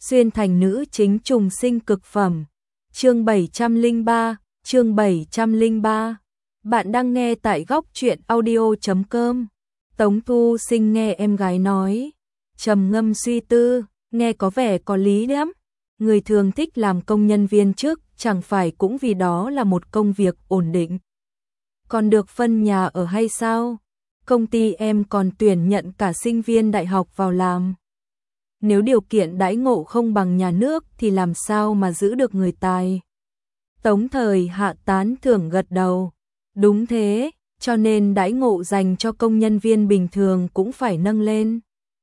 Xuyên thành nữ chính trùng sinh cực phẩm. Chương 703. Bạn đang nghe tại góc truyện audio.com. Tống Thu Sinh nghe em gái nói, trầm ngâm suy tư, nghe có vẻ có lý lắm. Người thường thích làm công nhân viên chức, chẳng phải cũng vì đó là một công việc ổn định. Còn được phân nhà ở hay sao? Công ty em còn tuyển nhận cả sinh viên đại học vào làm. Nếu điều kiện đãi ngộ không bằng nhà nước thì làm sao mà giữ được người tài? Tống Thời Hạ tán thưởng gật đầu. Đúng thế, cho nên đãi ngộ dành cho công nhân viên bình thường cũng phải nâng lên.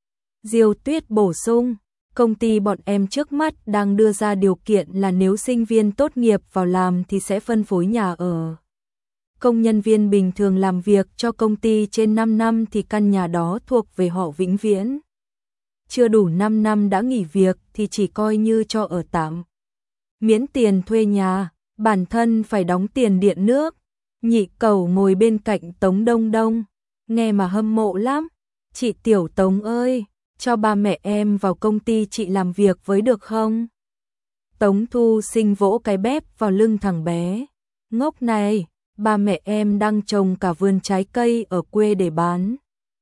Diêu Tuyết bổ sung, công ty bọn em trước mắt đang đưa ra điều kiện là nếu sinh viên tốt nghiệp vào làm thì sẽ phân phối nhà ở. Công nhân viên bình thường làm việc cho công ty trên 5 năm thì căn nhà đó thuộc về họ vĩnh viễn. Chưa đủ 5 năm đã nghỉ việc thì chỉ coi như cho ở tạm. Miễn tiền thuê nhà, bản thân phải đóng tiền điện nước. Nhị Cẩu ngồi bên cạnh Tống Đông Đông, nghe mà hâm mộ lắm. Chị Tiểu Tống ơi, cho ba mẹ em vào công ty chị làm việc với được không? Tống Thu Sinh vỗ cái bép vào lưng thằng bé. Ngốc này, ba mẹ em đang trồng cả vườn trái cây ở quê để bán.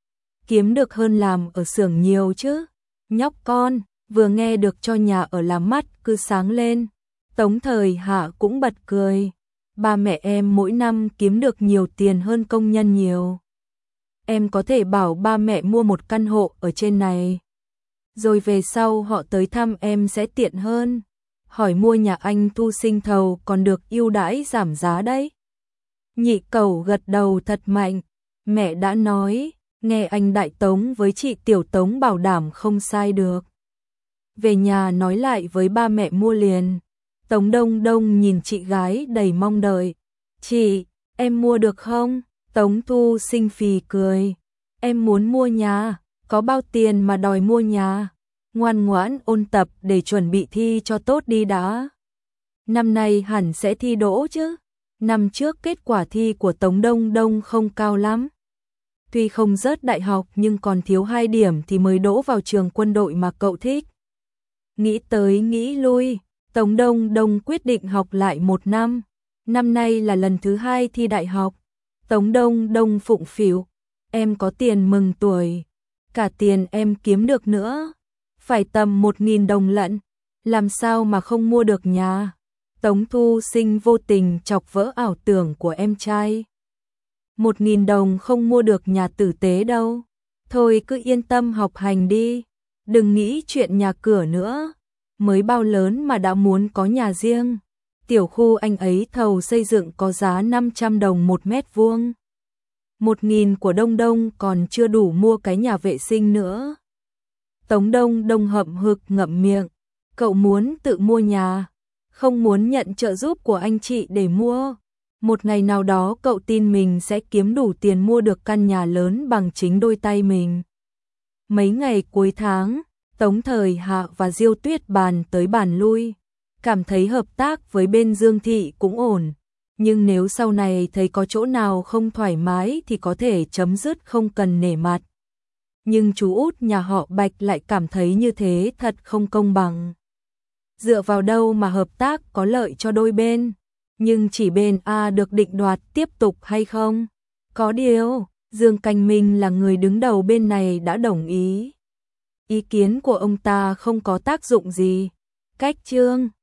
Kiếm được hơn làm ở xưởng nhiều chứ. Nhóc con, vừa nghe được cho nhà ở làm mắt cứ sáng lên. Tống Thời Hạ cũng bật cười. Ba mẹ em mỗi năm kiếm được nhiều tiền hơn công nhân nhiều. Em có thể bảo ba mẹ mua một căn hộ ở trên này. Rồi về sau họ tới thăm em sẽ tiện hơn. Hỏi mua nhà anh Thu Sinh thầu còn được ưu đãi giảm giá đấy. Nhị Cẩu gật đầu thật mạnh. Mẹ đã nói, nghe anh Đại Tống với chị Tiểu Tống bảo đảm không sai được. Về nhà nói lại với ba mẹ mua liền. Tống Đông Đông nhìn chị gái đầy mong đợi. Chị, em mua được không? Tống Thu Sinh phì cười. Em muốn mua nhà, có bao tiền mà đòi mua nhà. Ngoan ngoãn ôn tập để chuẩn bị thi cho tốt đi đã. Năm nay hẳn sẽ thi đỗ chứ. Năm trước kết quả thi của Tống Đông Đông không cao lắm. Tuy không rớt đại học nhưng còn thiếu 2 điểm thì mới đỗ vào trường quân đội mà cậu thích. Nghĩ tới nghĩ lui, Tống Đông Đông quyết định học lại 1 năm. Năm nay là lần thứ 2 thi đại học. Tống Đông Đông phụng phịu. Em có tiền mừng tuổi. Cả tiền em kiếm được nữa. Phải tầm 1.000 đồng lận. Làm sao mà không mua được nhà? Tống Thu Sinh vô tình chọc vỡ ảo tưởng của em trai. 1.000 đồng không mua được nhà tử tế đâu. Thôi cứ yên tâm học hành đi. Đừng nghĩ chuyện nhà cửa nữa. Mới bao lớn mà đã muốn có nhà riêng. Tiểu khu anh ấy thầu xây dựng có giá 500 đồng 1 mét vuông. 1.000 của Đông Đông còn chưa đủ mua cái nhà vệ sinh nữa. Tống Đông Đông hậm hực ngậm miệng. Cậu muốn tự mua nhà, không muốn nhận trợ giúp của anh chị để mua. Một ngày nào đó cậu tin mình sẽ kiếm đủ tiền mua được căn nhà lớn bằng chính đôi tay mình. Mấy ngày cuối tháng, Tống Thời Hạ và Diêu Tuyết bàn tới bàn lui. Cảm thấy hợp tác với bên Dương Thị cũng ổn. Nhưng nếu sau này thấy có chỗ nào không thoải mái thì có thể chấm dứt không cần nể mặt. Nhưng chú út nhà họ Bạch lại cảm thấy như thế thật không công bằng. Dựa vào đâu mà hợp tác có lợi cho đôi bên? Nhưng chỉ bên A được định đoạt tiếp tục hay không? Có điều, Dương Cảnh Minh là người đứng đầu bên này đã đồng ý. Ý kiến của ông ta không có tác dụng gì. Cách chương